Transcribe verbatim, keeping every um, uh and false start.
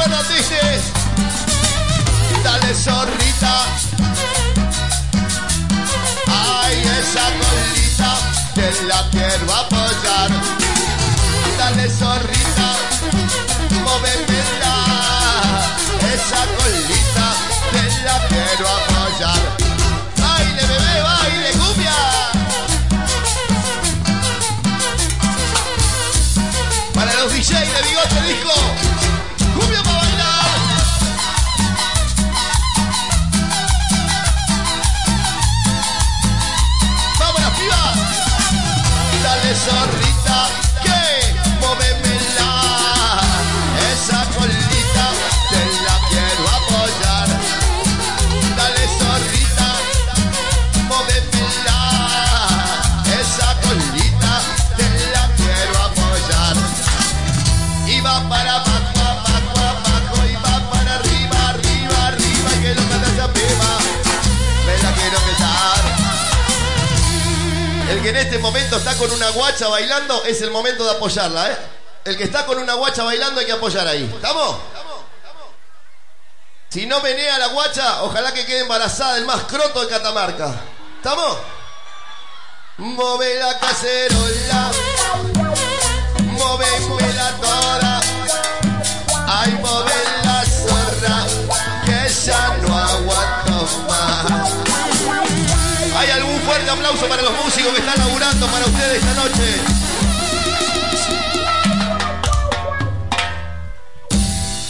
acuerdan, dice. Dale, zorrita. Ay, esa colita te la quiero apoyar. Dale, zorrita, móvemela. Esa colita te la quiero apoyar. Baile, bebé, baile, cumbia. Para los D J de Bigote Disco, cumbia para bailar. Vamos las pibas. Dale, zorrita, que móvemela. Esa colita te la quiero apoyar. Dale, zorrita, móvemela. Esa colita te la quiero apoyar. Y va para abajo, abajo, abajo. Y va para arriba, arriba, arriba. Y que lo canta esa piba. Me la quiero besar. El que en este momento está con una guacha bailando, es el momento de apoyarla, ¿eh? El que está con una guacha bailando hay que apoyar ahí. ¿Estamos? Si no menea la guacha, ojalá que quede embarazada el más croto de Catamarca. ¿Estamos? Move la cacerola, móvemela toda. Ay, move la zorra, que ya no aguanto más. ¿Hay algún fuerte aplauso para los músicos que están laburando para ustedes esta noche?